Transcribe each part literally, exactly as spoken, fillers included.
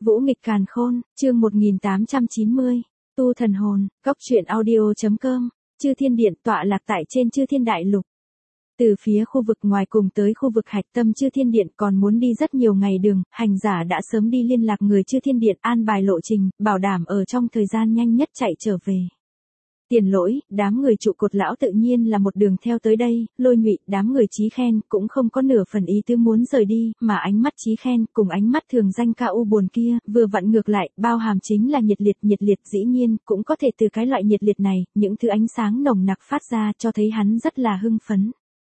Vũ nghịch càn khôn, chương một nghìn tám trăm chín mươi. Tu thần hồn, góc truyện audio.com. Chư Thiên Điện tọa lạc tại trên Chư Thiên Đại Lục. Từ phía khu vực ngoài cùng tới khu vực hạch tâm Chư Thiên Điện còn muốn đi rất nhiều ngày đường, hành giả đã sớm đi liên lạc người Chư Thiên Điện an bài lộ trình, bảo đảm ở trong thời gian nhanh nhất chạy trở về. Tiền Lỗi, đám người trụ cột lão tự nhiên là một đường theo tới đây, Lôi Nhụy, đám người Chí Khen cũng không có nửa phần ý tứ muốn rời đi, mà ánh mắt Chí Khen cùng ánh mắt thường danh ca u buồn kia, vừa vặn ngược lại, bao hàm chính là nhiệt liệt, nhiệt liệt dĩ nhiên, cũng có thể từ cái loại nhiệt liệt này, những thứ ánh sáng nồng nặc phát ra cho thấy hắn rất là hưng phấn.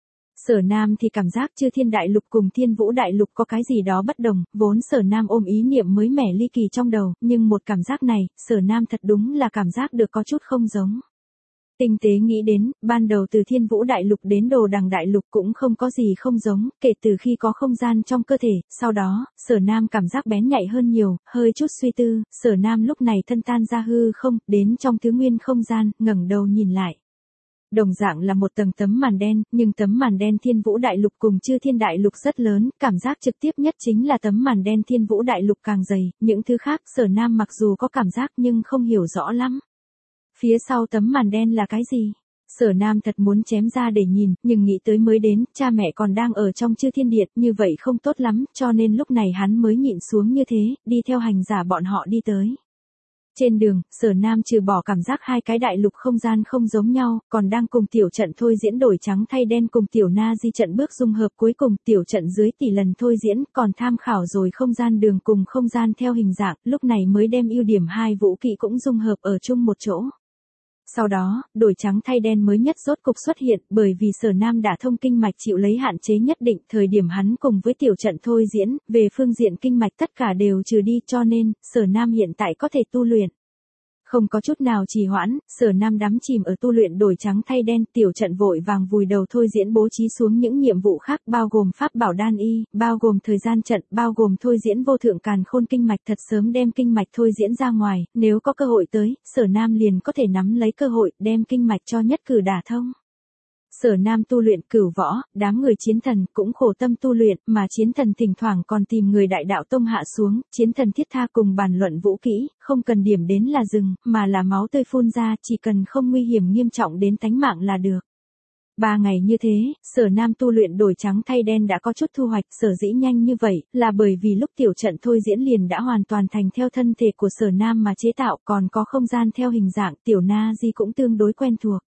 Sở Nam thì cảm giác Chư Thiên Đại Lục cùng Thiên Vũ Đại Lục có cái gì đó bất đồng, vốn Sở Nam ôm ý niệm mới mẻ ly kỳ trong đầu, nhưng một cảm giác này, Sở Nam thật đúng là cảm giác được có chút không giống. Tinh tế nghĩ đến, ban đầu từ Thiên Vũ Đại Lục đến Đồ Đằng Đại Lục cũng không có gì không giống, kể từ khi có không gian trong cơ thể, sau đó, Sở Nam cảm giác bén nhạy hơn nhiều, hơi chút suy tư, Sở Nam lúc này thân tan ra hư không, đến trong thứ nguyên không gian, ngẩng đầu nhìn lại. Đồng dạng là một tầng tấm màn đen, nhưng tấm màn đen Thiên Vũ Đại Lục cùng Chư Thiên Đại Lục rất lớn, cảm giác trực tiếp nhất chính là tấm màn đen Thiên Vũ Đại Lục càng dày, những thứ khác Sở Nam mặc dù có cảm giác nhưng không hiểu rõ lắm. Phía sau tấm màn đen là cái gì? Sở Nam thật muốn chém ra để nhìn, nhưng nghĩ tới mới đến, cha mẹ còn đang ở trong Chư Thiên Điện, như vậy không tốt lắm, cho nên lúc này hắn mới nhịn xuống như thế, đi theo hành giả bọn họ đi tới. Trên đường, Sở Nam trừ bỏ cảm giác hai cái đại lục không gian không giống nhau, còn đang cùng tiểu trận thôi diễn đổi trắng thay đen cùng tiểu na di trận bước dung hợp cuối cùng tiểu trận dưới tỷ lần thôi diễn, còn tham khảo rồi không gian đường cùng không gian theo hình dạng, lúc này mới đem ưu điểm hai vũ kỹ cũng dung hợp ở chung một chỗ. Sau đó, đổi trắng thay đen mới nhất rốt cục xuất hiện, bởi vì Sở Nam đã thông kinh mạch chịu lấy hạn chế nhất định, thời điểm hắn cùng với tiểu trận thôi diễn, về phương diện kinh mạch tất cả đều trừ đi, cho nên, Sở Nam hiện tại có thể tu luyện. Không có chút nào trì hoãn, Sở Nam đắm chìm ở tu luyện đổi trắng thay đen, tiểu trận vội vàng vùi đầu thôi diễn bố trí xuống những nhiệm vụ khác, bao gồm pháp bảo đan y, bao gồm thời gian trận, bao gồm thôi diễn vô thượng càn khôn kinh mạch, thật sớm đem kinh mạch thôi diễn ra ngoài, nếu có cơ hội tới, Sở Nam liền có thể nắm lấy cơ hội, đem kinh mạch cho nhất cử đả thông. Sở Nam tu luyện cửu võ, đám người chiến thần cũng khổ tâm tu luyện, mà chiến thần thỉnh thoảng còn tìm người đại đạo tông hạ xuống, chiến thần thiết tha cùng bàn luận vũ kỹ, không cần điểm đến là dừng, mà là máu tươi phun ra, chỉ cần không nguy hiểm nghiêm trọng đến tánh mạng là được. Ba ngày như thế, Sở Nam tu luyện đổi trắng thay đen đã có chút thu hoạch, sở dĩ nhanh như vậy, là bởi vì lúc tiểu trận thôi diễn liền đã hoàn toàn thành theo thân thể của Sở Nam mà chế tạo, còn có không gian theo hình dạng, tiểu na di cũng tương đối quen thuộc.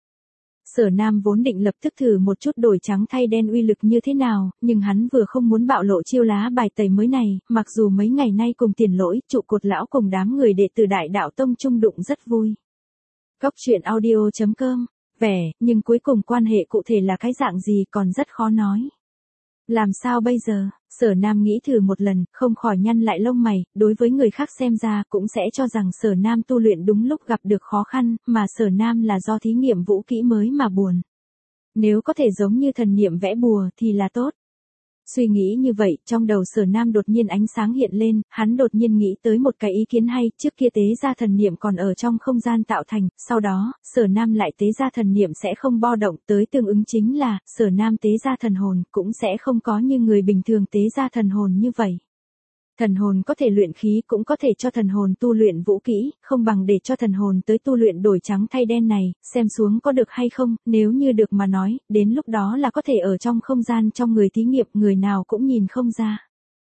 Sở Nam vốn định lập tức thử một chút đổi trắng thay đen uy lực như thế nào, nhưng hắn vừa không muốn bạo lộ chiêu lá bài tẩy mới này, mặc dù mấy ngày nay cùng Tiền Lỗi, trụ cột lão cùng đám người đệ tử Đại Đạo Tông chung đụng rất vui. Góc truyện audio.com, vẻ, nhưng cuối cùng quan hệ cụ thể là cái dạng gì còn rất khó nói. Làm sao bây giờ? Sở Nam nghĩ thử một lần, không khỏi nhăn lại lông mày, đối với người khác xem ra cũng sẽ cho rằng Sở Nam tu luyện đúng lúc gặp được khó khăn, mà Sở Nam là do thí nghiệm vũ kỹ mới mà buồn. Nếu có thể giống như thần niệm vẽ bùa thì là tốt. Suy nghĩ như vậy, trong đầu Sở Nam đột nhiên ánh sáng hiện lên, hắn đột nhiên nghĩ tới một cái ý kiến hay, trước kia tế ra thần niệm còn ở trong không gian tạo thành, sau đó, Sở Nam lại tế ra thần niệm sẽ không bo động, tới tương ứng chính là, Sở Nam tế ra thần hồn, cũng sẽ không có như người bình thường tế ra thần hồn như vậy. Thần hồn có thể luyện khí cũng có thể cho thần hồn tu luyện vũ kỹ, không bằng để cho thần hồn tới tu luyện đổi trắng thay đen này, xem xuống có được hay không, nếu như được mà nói, đến lúc đó là có thể ở trong không gian trong người thí nghiệm, người nào cũng nhìn không ra.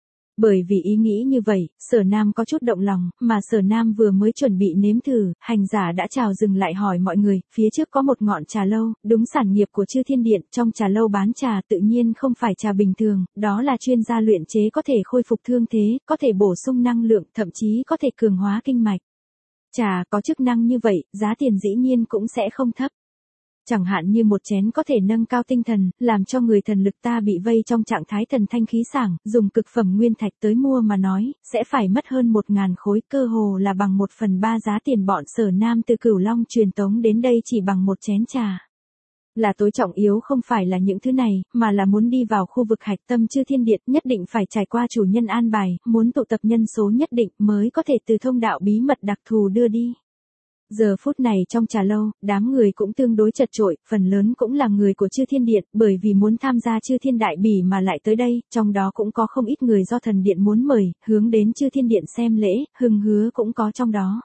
Bởi vì ý nghĩ như vậy, Sở Nam có chút động lòng, mà Sở Nam vừa mới chuẩn bị nếm thử, hành giả đã chào dừng lại hỏi mọi người, phía trước có một ngọn trà lâu, đúng sản nghiệp của Chư Thiên Điện, trong trà lâu bán trà tự nhiên không phải trà bình thường, đó là chuyên gia luyện chế có thể khôi phục thương thế, có thể bổ sung năng lượng, thậm chí có thể cường hóa kinh mạch. Trà có chức năng như vậy, giá tiền dĩ nhiên cũng sẽ không thấp. Chẳng hạn như một chén có thể nâng cao tinh thần, làm cho người thần lực ta bị vây trong trạng thái thần thanh khí sảng, dùng cực phẩm nguyên thạch tới mua mà nói, sẽ phải mất hơn một ngàn khối, cơ hồ là bằng một phần ba giá tiền bọn Sở Nam từ Cửu Long truyền tống đến đây chỉ bằng một chén trà. Là tối trọng yếu không phải là những thứ này, mà là muốn đi vào khu vực hạch tâm Chư Thiên Điện, nhất định phải trải qua chủ nhân an bài, muốn tụ tập nhân số nhất định mới có thể từ thông đạo bí mật đặc thù đưa đi. Giờ phút này trong trà lâu, đám người cũng tương đối chật chội, phần lớn cũng là người của Chư Thiên Điện, bởi vì muốn tham gia Chư Thiên Đại Bỉ mà lại tới đây, trong đó cũng có không ít người do thần điện muốn mời, hướng đến Chư Thiên Điện xem lễ, Hưng Hứa cũng có trong đó.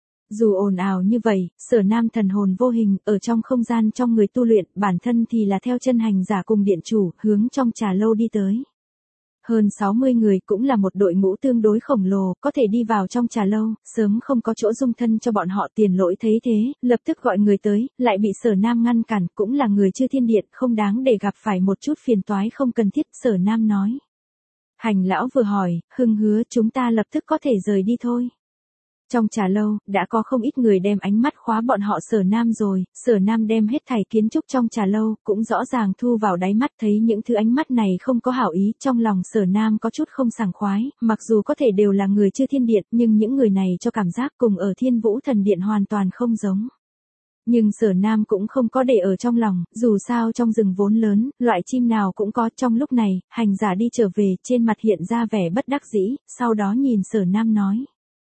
Dù ồn ào như vậy, Sở Nam thần hồn vô hình, ở trong không gian trong người tu luyện, bản thân thì là theo chân hành giả cùng điện chủ, hướng trong trà lâu đi tới. Hơn sáu mươi người cũng là một đội ngũ tương đối khổng lồ, có thể đi vào trong trà lâu, sớm không có chỗ dung thân cho bọn họ. Tiền Lỗi thấy thế, lập tức gọi người tới, lại bị Sở Nam ngăn cản, cũng là người Chư Thiên Điện, không đáng để gặp phải một chút phiền toái không cần thiết. Sở Nam nói. Hành lão vừa hỏi, Hưng Hứa, chúng ta lập tức có thể rời đi thôi. Trong trà lâu, đã có không ít người đem ánh mắt khóa bọn họ Sở Nam rồi, Sở Nam đem hết thảy kiến trúc trong trà lâu, cũng rõ ràng thu vào đáy mắt, thấy những thứ ánh mắt này không có hảo ý, trong lòng Sở Nam có chút không sảng khoái, mặc dù có thể đều là người Chư Thiên Điện, nhưng những người này cho cảm giác cùng ở Thiên Vũ Thần Điện hoàn toàn không giống. Nhưng Sở Nam cũng không có để ở trong lòng, dù sao trong rừng vốn lớn, loại chim nào cũng có. Trong lúc này, hành giả đi trở về, trên mặt hiện ra vẻ bất đắc dĩ, sau đó nhìn Sở Nam nói.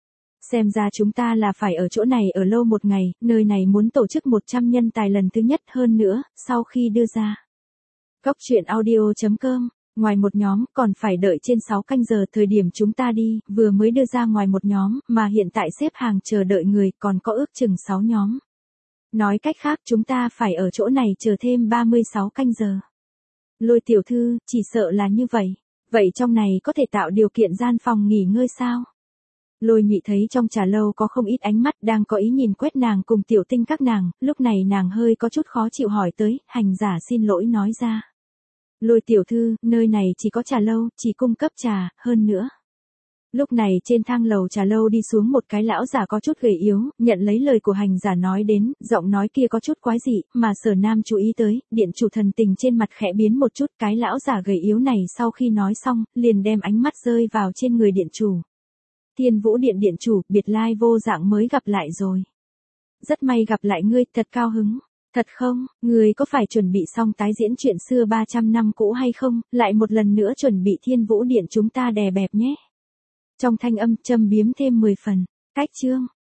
Xem ra chúng ta là phải ở chỗ này ở lâu một ngày, nơi này muốn tổ chức một trăm nhân tài lần thứ nhất. Hơn nữa, sau khi đưa ra Cốc truyện audio chấm com, ngoài một nhóm, còn phải đợi trên sáu canh giờ. Thời điểm chúng ta đi, vừa mới đưa ra ngoài một nhóm, mà hiện tại xếp hàng chờ đợi người, còn có ước chừng sáu nhóm. Nói cách khác chúng ta phải ở chỗ này chờ thêm ba mươi sáu canh giờ. Lôi tiểu thư, chỉ sợ là như vậy. Vậy trong này có thể tạo điều kiện gian phòng nghỉ ngơi sao? Lôi Nhị thấy trong trà lâu có không ít ánh mắt đang có ý nhìn quét nàng cùng Tiểu Tinh các nàng, lúc này nàng hơi có chút khó chịu hỏi tới, hành giả xin lỗi nói ra. Lôi tiểu thư, nơi này chỉ có trà lâu, chỉ cung cấp trà, hơn nữa. Lúc này trên thang lầu trà lâu đi xuống một cái lão giả có chút gầy yếu, nhận lấy lời của hành giả nói đến, giọng nói kia có chút quái dị, mà Sở Nam chú ý tới, điện chủ thần tình trên mặt khẽ biến một chút. Cái lão giả gầy yếu này sau khi nói xong, liền đem ánh mắt rơi vào trên người điện chủ. Thiên Vũ Điện điện chủ, biệt lai vô dạng mới gặp lại rồi. Rất may gặp lại ngươi, thật cao hứng. Thật không, ngươi có phải chuẩn bị xong tái diễn chuyện xưa ba trăm năm cũ hay không, lại một lần nữa chuẩn bị Thiên Vũ Điện chúng ta đè bẹp nhé. Trong thanh âm châm biếm thêm mười phần, cách chương.